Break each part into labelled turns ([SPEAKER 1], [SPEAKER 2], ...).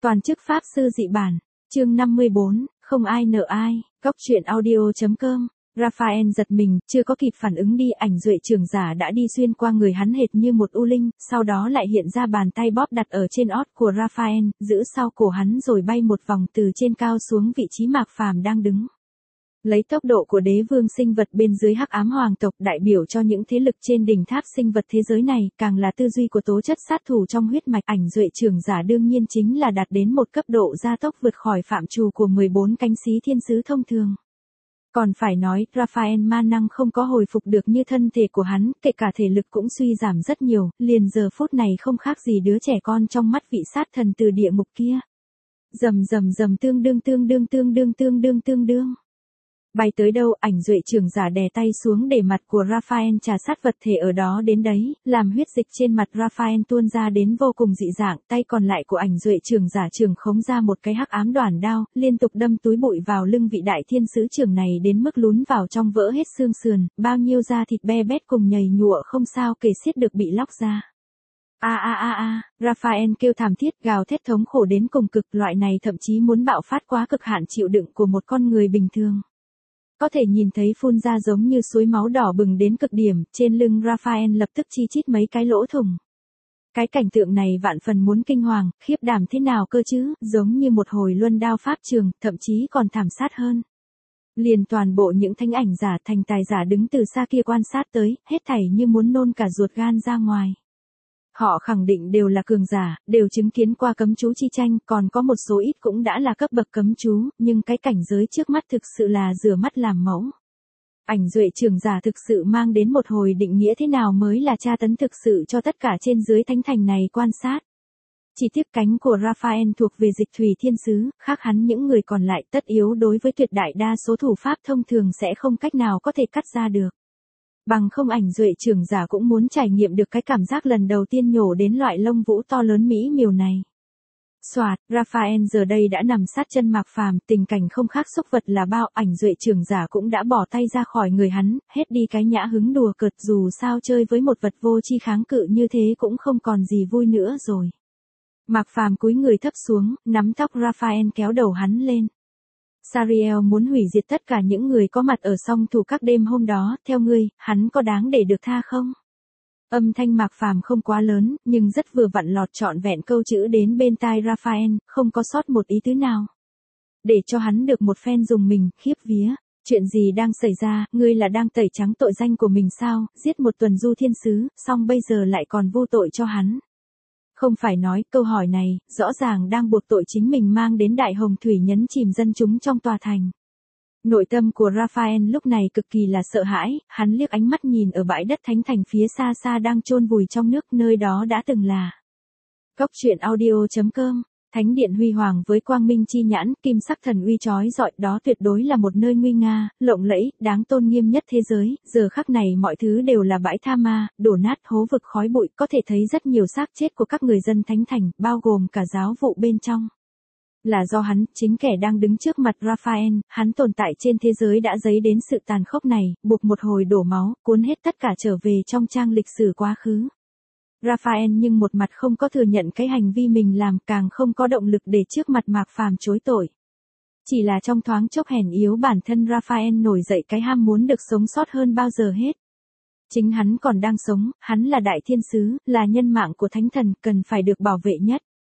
[SPEAKER 1] Toàn chức Pháp sư dị bản, chương 54, không ai nợ ai, góc truyện audio.com. Raphael giật mình, chưa có kịp phản ứng đi, ảnh duệ trưởng giả đã đi xuyên qua người hắn hệt như một u linh, sau đó lại hiện ra bàn tay bóp đặt ở trên ót của Raphael, giữ sau cổ hắn rồi bay một vòng từ trên cao xuống vị trí Mạc Phàm đang đứng. Lấy tốc độ của đế vương sinh vật bên dưới hắc ám hoàng tộc đại biểu cho những thế lực trên đỉnh tháp sinh vật thế giới này, càng là tư duy của tố chất sát thủ trong huyết mạch, ảnh duệ trưởng giả đương nhiên chính là đạt đến một cấp độ gia tốc vượt khỏi phạm trù của 14 cánh xí thiên sứ thông thường. Còn phải nói, Raphael ma năng không có hồi phục được như thân thể của hắn, kể cả thể lực cũng suy giảm rất nhiều, liền giờ phút này không khác gì đứa trẻ con trong mắt vị sát thần từ địa ngục kia. Rầm rầm rầm, tương đương. Bay tới đâu, ảnh duệ trưởng giả đè tay xuống để mặt của Raphael trà sát vật thể ở đó đến đấy, làm huyết dịch trên mặt Raphael tuôn ra đến vô cùng dị dạng, tay còn lại của ảnh duệ trưởng giả trường khống ra một cái hắc ám đoản đao, liên tục đâm túi bụi vào lưng vị đại thiên sứ trưởng này đến mức lún vào trong vỡ hết xương sườn, bao nhiêu da thịt be bét cùng nhầy nhụa không sao kể xiết được bị lóc ra. Raphael kêu thảm thiết, gào thét thống khổ đến cùng cực, loại này thậm chí muốn bạo phát quá cực hạn chịu đựng của một con người bình thường. Có thể nhìn thấy phun ra giống như suối máu đỏ bừng đến cực điểm, trên lưng Raphael lập tức chi chít mấy cái lỗ thủng. Cái cảnh tượng này vạn phần muốn kinh hoàng, khiếp đảm thế nào cơ chứ, giống như một hồi luân đao pháp trường, thậm chí còn thảm sát hơn. Liền toàn bộ những thánh ảnh giả thành tài giả đứng từ xa kia quan sát tới, hết thảy như muốn nôn cả ruột gan ra ngoài. Họ khẳng định đều là cường giả, đều chứng kiến qua cấm chú chi tranh, còn có một số ít cũng đã là cấp bậc cấm chú, nhưng cái cảnh giới trước mắt thực sự là rửa mắt làm mẫu. Ảnh duệ trưởng giả thực sự mang đến một hồi định nghĩa thế nào mới là tra tấn thực sự cho tất cả trên dưới thánh thành này quan sát. Chỉ tiếc cánh của Raphael thuộc về dịch thủy thiên sứ, khác hắn những người còn lại tất yếu đối với tuyệt đại đa số thủ pháp thông thường sẽ không cách nào có thể cắt ra được. Bằng không ảnh duệ trưởng giả cũng muốn trải nghiệm được cái cảm giác lần đầu tiên nhổ đến loại lông vũ to lớn mỹ miều này. Soạt, Raphael giờ đây đã nằm sát chân Mạc Phàm, tình cảnh không khác xúc vật là bao, ảnh duệ trưởng giả cũng đã bỏ tay ra khỏi người hắn, hết đi cái nhã hứng đùa cợt, dù sao chơi với một vật vô tri kháng cự như thế cũng không còn gì vui nữa rồi. Mạc Phàm cúi người thấp xuống, nắm tóc Raphael kéo đầu hắn lên. Sariel muốn hủy diệt tất cả những người có mặt ở song thủ các đêm hôm đó, theo ngươi, hắn có đáng để được tha không? Âm thanh Mạc Phàm không quá lớn, nhưng rất vừa vặn lọt trọn vẹn câu chữ đến bên tai Raphael, không có sót một ý tứ nào. Để cho hắn được một phen dùng mình, khiếp vía. Chuyện gì đang xảy ra, ngươi là đang tẩy trắng tội danh của mình sao, giết một tuần du thiên sứ, xong bây giờ lại còn vô tội cho hắn. Không phải nói, câu hỏi này, rõ ràng đang buộc tội chính mình mang đến đại hồng thủy nhấn chìm dân chúng trong tòa thành. Nội tâm của Raphael lúc này cực kỳ là sợ hãi, hắn liếc ánh mắt nhìn ở bãi đất thánh thành phía xa xa đang chôn vùi trong nước, nơi đó đã từng là. Góc truyện audio.com. Thánh điện huy hoàng với quang minh chi nhãn, kim sắc thần uy chói rọi, đó tuyệt đối là một nơi nguy nga, lộng lẫy, đáng tôn nghiêm nhất thế giới, giờ khắc này mọi thứ đều là bãi tha ma, đổ nát hố vực khói bụi, có thể thấy rất nhiều xác chết của các người dân thánh thành, bao gồm cả giáo vụ bên trong. Là do hắn, chính kẻ đang đứng trước mặt Raphael, hắn tồn tại trên thế giới đã dấy đến sự tàn khốc này, buộc một hồi đổ máu, cuốn hết tất cả trở về trong trang lịch sử quá khứ. Raphael nhưng một mặt không có thừa nhận cái hành vi mình làm, càng không có động lực để trước mặt Mạc Phàm chối tội. Chỉ là trong thoáng chốc hèn yếu bản thân Raphael nổi dậy cái ham muốn được sống sót hơn bao giờ hết. Chính hắn còn đang sống, hắn là đại thiên sứ, là nhân mạng của thánh thần, cần phải được bảo vệ nhất.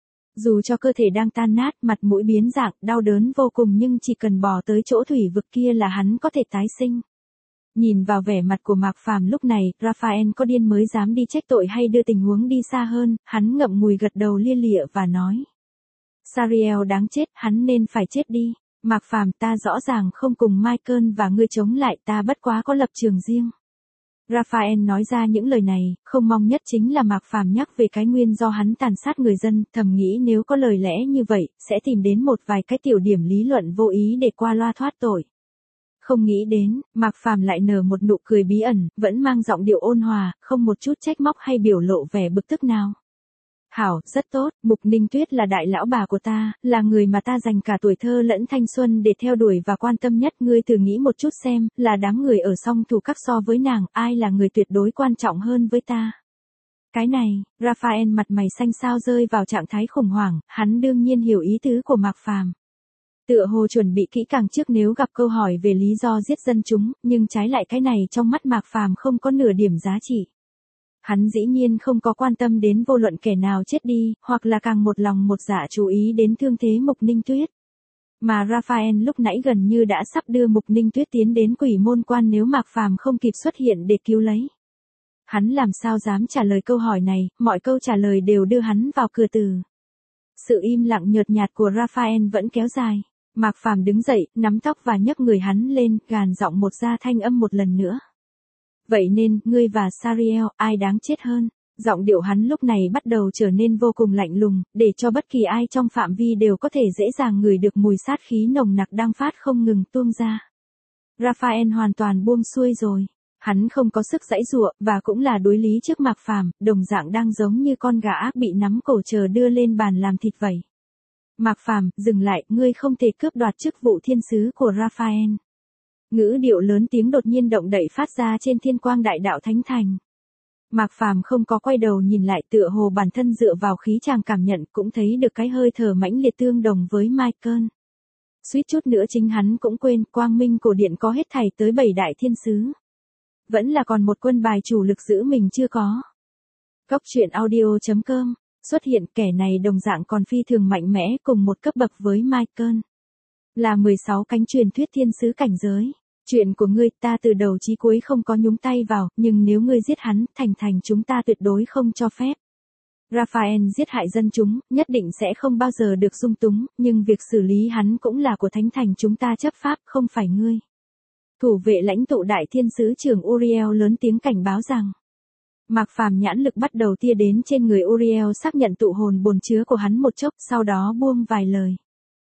[SPEAKER 1] Dù cho cơ thể đang tan nát, mặt mũi biến dạng, đau đớn vô cùng nhưng chỉ cần bò tới chỗ thủy vực kia là hắn có thể tái sinh. Nhìn vào vẻ mặt của Mạc Phàm lúc này, Raphael có điên mới dám đi trách tội hay đưa tình huống đi xa hơn, hắn ngậm ngùi gật đầu lia lịa và nói. Sariel đáng chết, hắn nên phải chết đi. Mạc Phàm, ta rõ ràng không cùng Michael và ngươi chống lại, ta bất quá có lập trường riêng. Raphael nói ra những lời này, không mong nhất chính là Mạc Phàm nhắc về cái nguyên do hắn tàn sát người dân, thầm nghĩ nếu có lời lẽ như vậy, sẽ tìm đến một vài cái tiểu điểm lý luận vô ý để qua loa thoát tội. Không nghĩ đến, Mạc Phàm lại nở một nụ cười bí ẩn, vẫn mang giọng điệu ôn hòa, không một chút trách móc hay biểu lộ vẻ bực tức nào. Hảo, rất tốt, Mục Ninh Tuyết là đại lão bà của ta, là người mà ta dành cả tuổi thơ lẫn thanh xuân để theo đuổi và quan tâm nhất, ngươi thử nghĩ một chút xem, là đám người ở song thủ các so với nàng, ai là người tuyệt đối quan trọng hơn với ta. Cái này, Raphael mặt mày xanh xao rơi vào trạng thái khủng hoảng, hắn đương nhiên hiểu ý tứ của Mạc Phàm. Tựa hồ chuẩn bị kỹ càng trước nếu gặp câu hỏi về lý do giết dân chúng, nhưng trái lại cái này trong mắt Mạc Phàm không có nửa điểm giá trị. Hắn dĩ nhiên không có quan tâm đến vô luận kẻ nào chết đi, hoặc là càng một lòng một dạ chú ý đến thương thế Mục Ninh Tuyết. Mà Raphael lúc nãy gần như đã sắp đưa Mục Ninh Tuyết tiến đến quỷ môn quan nếu Mạc Phàm không kịp xuất hiện để cứu lấy. Hắn làm sao dám trả lời câu hỏi này, mọi câu trả lời đều đưa hắn vào cửa tử. Sự im lặng nhợt nhạt của Raphael vẫn kéo dài. Mạc Phàm đứng dậy, nắm tóc và nhấc người hắn lên, gàn giọng một ra thanh âm một lần nữa. Vậy nên, ngươi và Sariel, ai đáng chết hơn? Giọng điệu hắn lúc này bắt đầu trở nên vô cùng lạnh lùng, để cho bất kỳ ai trong phạm vi đều có thể dễ dàng ngửi được mùi sát khí nồng nặc đang phát không ngừng tuôn ra. Raphael hoàn toàn buông xuôi rồi. Hắn không có sức giãy giụa, và cũng là đối lý trước Mạc Phàm, đồng dạng đang giống như con gà ác bị nắm cổ chờ đưa lên bàn làm thịt vậy. Mạc Phàm, dừng lại, ngươi không thể cướp đoạt chức vụ thiên sứ của Raphael. Ngữ điệu lớn tiếng đột nhiên động đậy phát ra trên thiên quang đại đạo thánh thành. Mạc Phàm không có quay đầu nhìn lại, tựa hồ bản thân dựa vào khí chàng cảm nhận cũng thấy được cái hơi thở mãnh liệt tương đồng với Michael. Suýt chút nữa chính hắn cũng quên, quang minh cổ điện có hết thảy tới 7 đại thiên sứ. Vẫn là còn một quân bài chủ lực giữ mình chưa có. Góc truyện audio.com, xuất hiện kẻ này đồng dạng còn phi thường mạnh mẽ cùng một cấp bậc với Michael. Là 16 cánh truyền thuyết thiên sứ cảnh giới. Chuyện của ngươi ta từ đầu chí cuối không có nhúng tay vào, nhưng nếu ngươi giết hắn, thành chúng ta tuyệt đối không cho phép. Raphael giết hại dân chúng, nhất định sẽ không bao giờ được dung túng, nhưng việc xử lý hắn cũng là của thánh thành chúng ta chấp pháp, không phải ngươi. Thủ vệ lãnh tụ đại thiên sứ trưởng Uriel lớn tiếng cảnh báo rằng. Mạc Phàm nhãn lực bắt đầu tia đến trên người Uriel xác nhận tụ hồn bồn chứa của hắn một chốc, sau đó buông vài lời.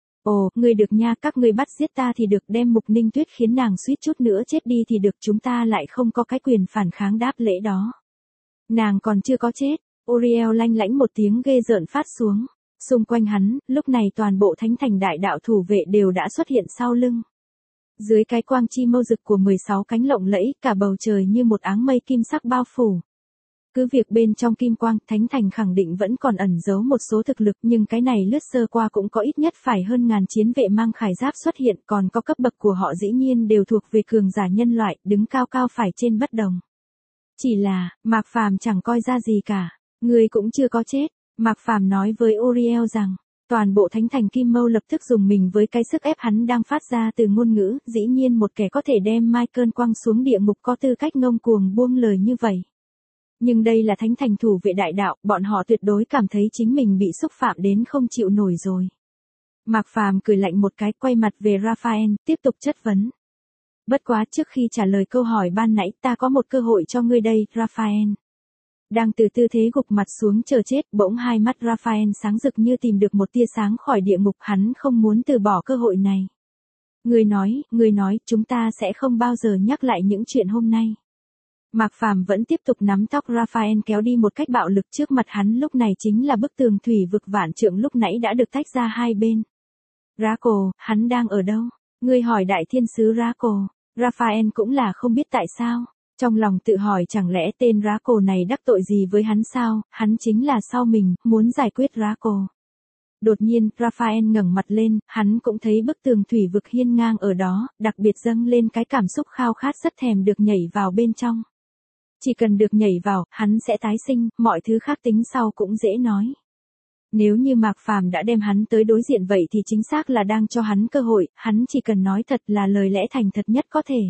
[SPEAKER 1] Ồ, ngươi được nha, các ngươi bắt giết ta thì được, đem Mục Ninh Tuyết khiến nàng suýt chút nữa chết đi thì được, chúng ta lại không có cái quyền phản kháng đáp lễ đó. Nàng còn chưa có chết, Uriel lanh lãnh một tiếng ghê rợn phát xuống. Xung quanh hắn, lúc này toàn bộ thánh thành đại đạo thủ vệ đều đã xuất hiện sau lưng. Dưới cái quang chi mâu rực của 16 cánh lộng lẫy, cả bầu trời như một áng mây kim sắc bao phủ. Cứ việc bên trong kim quang, thánh thành khẳng định vẫn còn ẩn giấu một số thực lực, nhưng cái này lướt sơ qua cũng có ít nhất phải hơn ngàn chiến vệ mang khải giáp xuất hiện, còn có cấp bậc của họ dĩ nhiên đều thuộc về cường giả nhân loại, đứng cao cao phải trên bất đồng. Chỉ là, Mạc Phàm chẳng coi ra gì cả, người cũng chưa có chết. Mạc Phàm nói với Uriel rằng, toàn bộ thánh thành Kim Mâu lập tức dùng mình với cái sức ép hắn đang phát ra từ ngôn ngữ, dĩ nhiên một kẻ có thể đem Michael quăng xuống địa ngục có tư cách ngông cuồng buông lời như vậy. Nhưng đây là thánh thành thủ vệ đại đạo, bọn họ tuyệt đối cảm thấy chính mình bị xúc phạm đến không chịu nổi rồi. Mạc Phàm cười lạnh một cái, quay mặt về Raphael, tiếp tục chất vấn. Bất quá trước khi trả lời câu hỏi ban nãy, ta có một cơ hội cho ngươi đây, Raphael. Đang từ tư thế gục mặt xuống chờ chết, bỗng hai mắt Raphael sáng rực như tìm được một tia sáng khỏi địa ngục, hắn không muốn từ bỏ cơ hội này. Ngươi nói, chúng ta sẽ không bao giờ nhắc lại những chuyện hôm nay. Mạc Phàm vẫn tiếp tục nắm tóc Raphael kéo đi một cách bạo lực, trước mặt hắn lúc này chính là bức tường thủy vực vạn trượng lúc nãy đã được tách ra hai bên. Draco, hắn đang ở đâu? Ngươi hỏi đại thiên sứ Draco. Raphael cũng là không biết tại sao. Trong lòng tự hỏi chẳng lẽ tên Draco này đắc tội gì với hắn sao, hắn chính là sau mình, muốn giải quyết Draco. Đột nhiên, Raphael ngẩng mặt lên, hắn cũng thấy bức tường thủy vực hiên ngang ở đó, đặc biệt dâng lên cái cảm xúc khao khát rất thèm được nhảy vào bên trong. Chỉ cần được nhảy vào, hắn sẽ tái sinh, mọi thứ khác tính sau cũng dễ nói. Nếu như Mạc Phàm đã đem hắn tới đối diện vậy thì chính xác là đang cho hắn cơ hội, hắn chỉ cần nói thật là lời lẽ thành thật nhất có thể.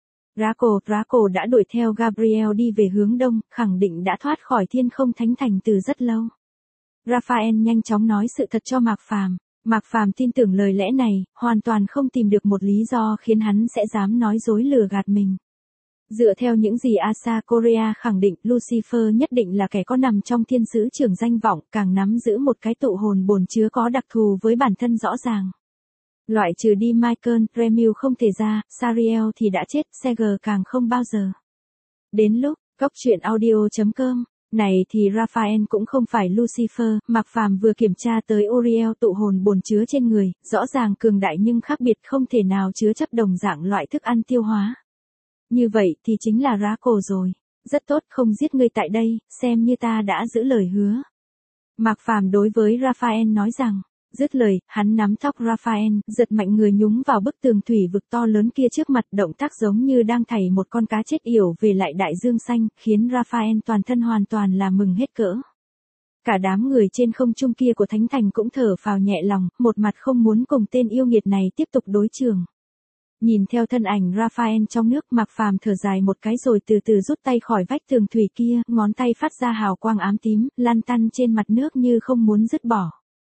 [SPEAKER 1] Draco đã đuổi theo Gabriel đi về hướng đông, khẳng định đã thoát khỏi thiên không thánh thành từ rất lâu. Raphael nhanh chóng nói sự thật cho Mạc Phàm. Mạc Phàm tin tưởng lời lẽ này, hoàn toàn không tìm được một lý do khiến hắn sẽ dám nói dối lừa gạt mình. Dựa theo những gì Asa Korea khẳng định, Lucifer nhất định là kẻ có nằm trong thiên sứ trưởng danh vọng, càng nắm giữ một cái tụ hồn bồn chứa có đặc thù với bản thân rõ ràng. Loại trừ đi Michael, Remiel không thể ra, Sariel thì đã chết, Seger càng không bao giờ. Đến lúc, góc truyện audio.com, này thì Raphael cũng không phải Lucifer, Mạc Phàm vừa kiểm tra tới Uriel tụ hồn bồn chứa trên người, rõ ràng cường đại nhưng khác biệt không thể nào chứa chấp đồng dạng loại thức ăn tiêu hóa. Như vậy thì chính là Draco rồi. Rất tốt, không giết ngươi tại đây, xem như ta đã giữ lời hứa. Mạc Phàm đối với Raphael nói rằng, dứt lời, hắn nắm tóc Raphael, giật mạnh người nhúng vào bức tường thủy vực to lớn kia trước mặt, động tác giống như đang thảy một con cá chết yểu về lại đại dương xanh, khiến Raphael toàn thân hoàn toàn là mừng hết cỡ. Cả đám người trên không trung kia của Thánh Thành cũng thở phào nhẹ lòng, một mặt không muốn cùng tên yêu nghiệt này tiếp tục đối trường. Nhìn theo thân ảnh Raphael trong nước, Mạc Phàm thở dài một cái rồi từ từ rút tay khỏi vách tường thủy kia, ngón tay phát ra hào quang ám tím, lăn tăn trên mặt nước như không muốn dứt bỏ.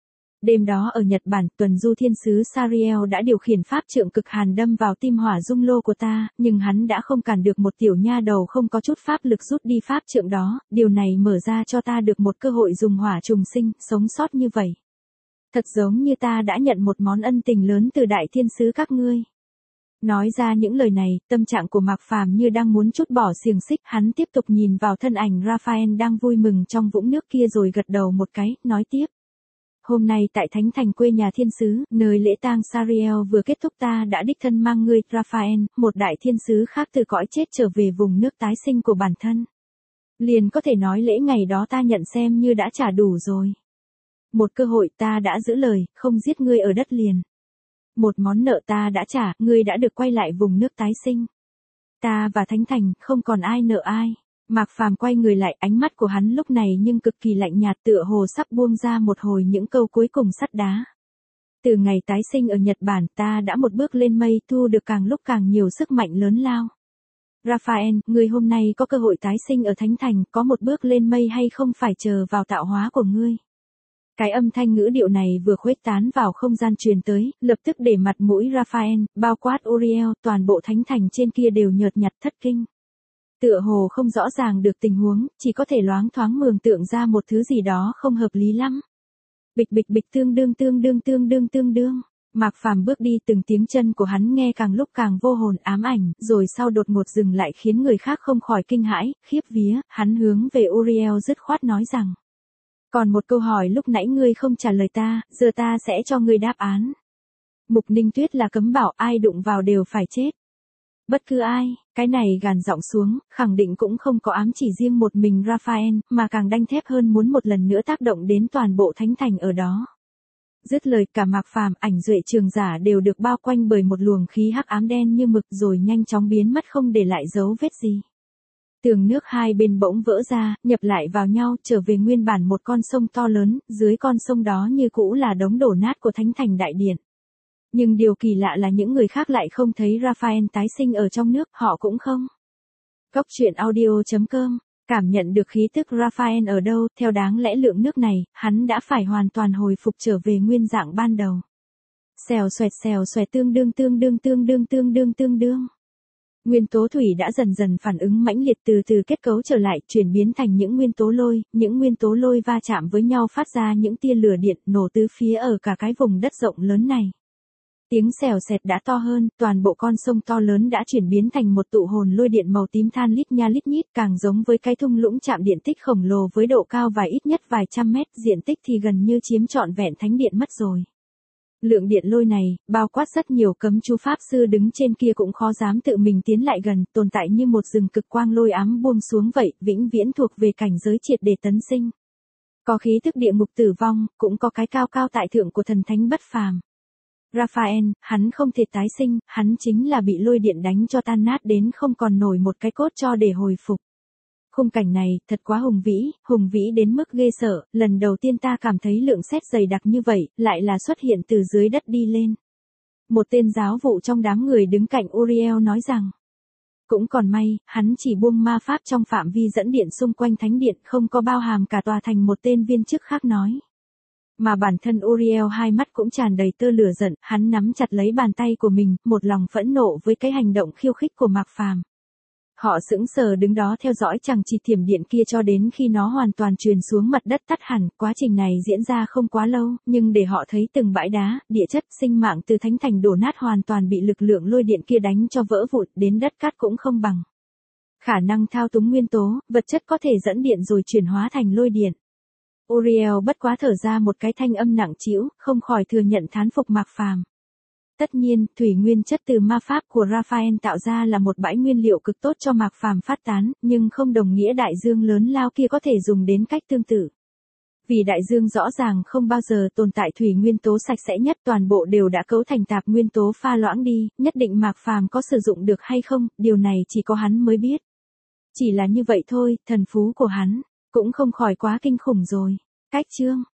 [SPEAKER 1] Đêm đó ở Nhật Bản, tuần du thiên sứ Sariel đã điều khiển pháp trượng cực hàn đâm vào tim hỏa dung lô của ta, nhưng hắn đã không cản được một tiểu nha đầu không có chút pháp lực rút đi pháp trượng đó, điều này mở ra cho ta được một cơ hội dùng hỏa trùng sinh, sống sót như vậy. Thật giống như ta đã nhận một món ân tình lớn từ đại thiên sứ các ngươi. Nói ra những lời này, tâm trạng của Mạc Phàm như đang muốn trút bỏ xiềng xích, hắn tiếp tục nhìn vào thân ảnh Raphael đang vui mừng trong vũng nước kia rồi gật đầu một cái, nói tiếp. Hôm nay tại Thánh Thành quê nhà thiên sứ, nơi lễ tang Sariel vừa kết thúc, ta đã đích thân mang ngươi, Raphael, một đại thiên sứ khác từ cõi chết trở về vùng nước tái sinh của bản thân. Liền có thể nói lễ ngày đó ta nhận xem như đã trả đủ rồi. Một cơ hội ta đã giữ lời, không giết ngươi ở đất liền. Một món nợ ta đã trả, ngươi đã được quay lại vùng nước tái sinh. Ta và Thánh Thành, không còn ai nợ ai. Mạc Phàm quay người lại, ánh mắt của hắn lúc này nhưng cực kỳ lạnh nhạt, tựa hồ sắp buông ra một hồi những câu cuối cùng sắt đá. Từ ngày tái sinh ở Nhật Bản, ta đã một bước lên mây, thu được càng lúc càng nhiều sức mạnh lớn lao. Raphael, ngươi hôm nay có cơ hội tái sinh ở Thánh Thành, có một bước lên mây hay không phải chờ vào tạo hóa của ngươi. Cái âm thanh ngữ điệu này vừa khuếch tán vào không gian truyền tới, lập tức để mặt mũi Raphael, bao quát Uriel, toàn bộ Thánh Thành trên kia đều nhợt nhạt thất kinh. Tựa hồ không rõ ràng được tình huống, chỉ có thể loáng thoáng mường tượng ra một thứ gì đó không hợp lý lắm. Bịch bịch bịch, tương đương. Mạc Phàm bước đi, từng tiếng chân của hắn nghe càng lúc càng vô hồn ám ảnh, rồi sau đột ngột dừng lại khiến người khác không khỏi kinh hãi, khiếp vía, hắn hướng về Uriel dứt khoát nói rằng. Còn một câu hỏi lúc nãy ngươi không trả lời ta, giờ ta sẽ cho ngươi đáp án. Mục Ninh Tuyết là cấm bảo, ai đụng vào đều phải chết. Bất cứ ai, cái này gàn giọng xuống, khẳng định cũng không có ám chỉ riêng một mình Raphael, mà càng đanh thép hơn muốn một lần nữa tác động đến toàn bộ Thánh Thành ở đó. Dứt lời, cả Mạc Phàm, Ảnh Duệ Trường Giả đều được bao quanh bởi một luồng khí hắc ám đen như mực rồi nhanh chóng biến mất không để lại dấu vết gì. Tường nước hai bên bỗng vỡ ra, nhập lại vào nhau, trở về nguyên bản một con sông to lớn, dưới con sông đó như cũ là đống đổ nát của Thánh Thành Đại Điện. Nhưng điều kỳ lạ là những người khác lại không thấy Raphael tái sinh ở trong nước, họ cũng không. Góc truyện audio.com, cảm nhận được khí tức Raphael ở đâu, theo đáng lẽ lượng nước này, hắn đã phải hoàn toàn hồi phục trở về nguyên dạng ban đầu. Xèo xoẹt tương đương. Nguyên tố thủy đã dần dần phản ứng mãnh liệt, từ từ kết cấu trở lại, chuyển biến thành những nguyên tố lôi va chạm với nhau phát ra những tia lửa điện nổ tứ phía ở cả cái vùng đất rộng lớn này. Tiếng xèo xẹt đã to hơn, toàn bộ con sông to lớn đã chuyển biến thành một tụ hồn lôi điện màu tím than lít nha lít nhít, càng giống với cái thung lũng chạm điện tích khổng lồ với độ cao ít nhất vài trăm mét, diện tích thì gần như chiếm trọn vẹn thánh điện mất rồi. Lượng điện lôi này, bao quát rất nhiều cấm chú pháp sư đứng trên kia cũng khó dám tự mình tiến lại gần, tồn tại như một rừng cực quang lôi ám buông xuống vậy, vĩnh viễn thuộc về cảnh giới triệt để tấn sinh. Có khí thức địa ngục tử vong, cũng có cái cao cao tại thượng của thần thánh bất phàm. Raphael, hắn không thể tái sinh, hắn chính là bị lôi điện đánh cho tan nát đến không còn nổi một cái cốt cho để hồi phục. Khung cảnh này, thật quá hùng vĩ đến mức ghê sợ, lần đầu tiên ta cảm thấy lượng sét dày đặc như vậy, lại là xuất hiện từ dưới đất đi lên. Một tên giáo vụ trong đám người đứng cạnh Uriel nói rằng, cũng còn may, hắn chỉ buông ma pháp trong phạm vi dẫn điện xung quanh thánh điện, không có bao hàm cả tòa thành, một tên viên chức khác nói. Mà bản thân Uriel hai mắt cũng tràn đầy tơ lửa giận, hắn nắm chặt lấy bàn tay của mình, một lòng phẫn nộ với cái hành động khiêu khích của Mạc Phàm. Họ sững sờ đứng đó theo dõi chằng chịt thiểm điện kia cho đến khi nó hoàn toàn truyền xuống mặt đất tắt hẳn. Quá trình này diễn ra không quá lâu, nhưng để họ thấy từng bãi đá, địa chất, sinh mạng từ Thánh Thành đổ nát hoàn toàn bị lực lượng lôi điện kia đánh cho vỡ vụn, đến đất cát cũng không bằng. Khả năng thao túng nguyên tố, vật chất có thể dẫn điện rồi chuyển hóa thành lôi điện. Uriel bất quá thở ra một cái thanh âm nặng trĩu, không khỏi thừa nhận thán phục Mạc Phàm. Tất nhiên, thủy nguyên chất từ ma pháp của Raphael tạo ra là một bãi nguyên liệu cực tốt cho Mạc Phàm phát tán, nhưng không đồng nghĩa đại dương lớn lao kia có thể dùng đến cách tương tự. Vì đại dương rõ ràng không bao giờ tồn tại thủy nguyên tố sạch sẽ nhất, toàn bộ đều đã cấu thành tạp nguyên tố pha loãng đi, nhất định Mạc Phàm có sử dụng được hay không, điều này chỉ có hắn mới biết. Chỉ là như vậy thôi, thần phú của hắn cũng không khỏi quá kinh khủng rồi. Cách chương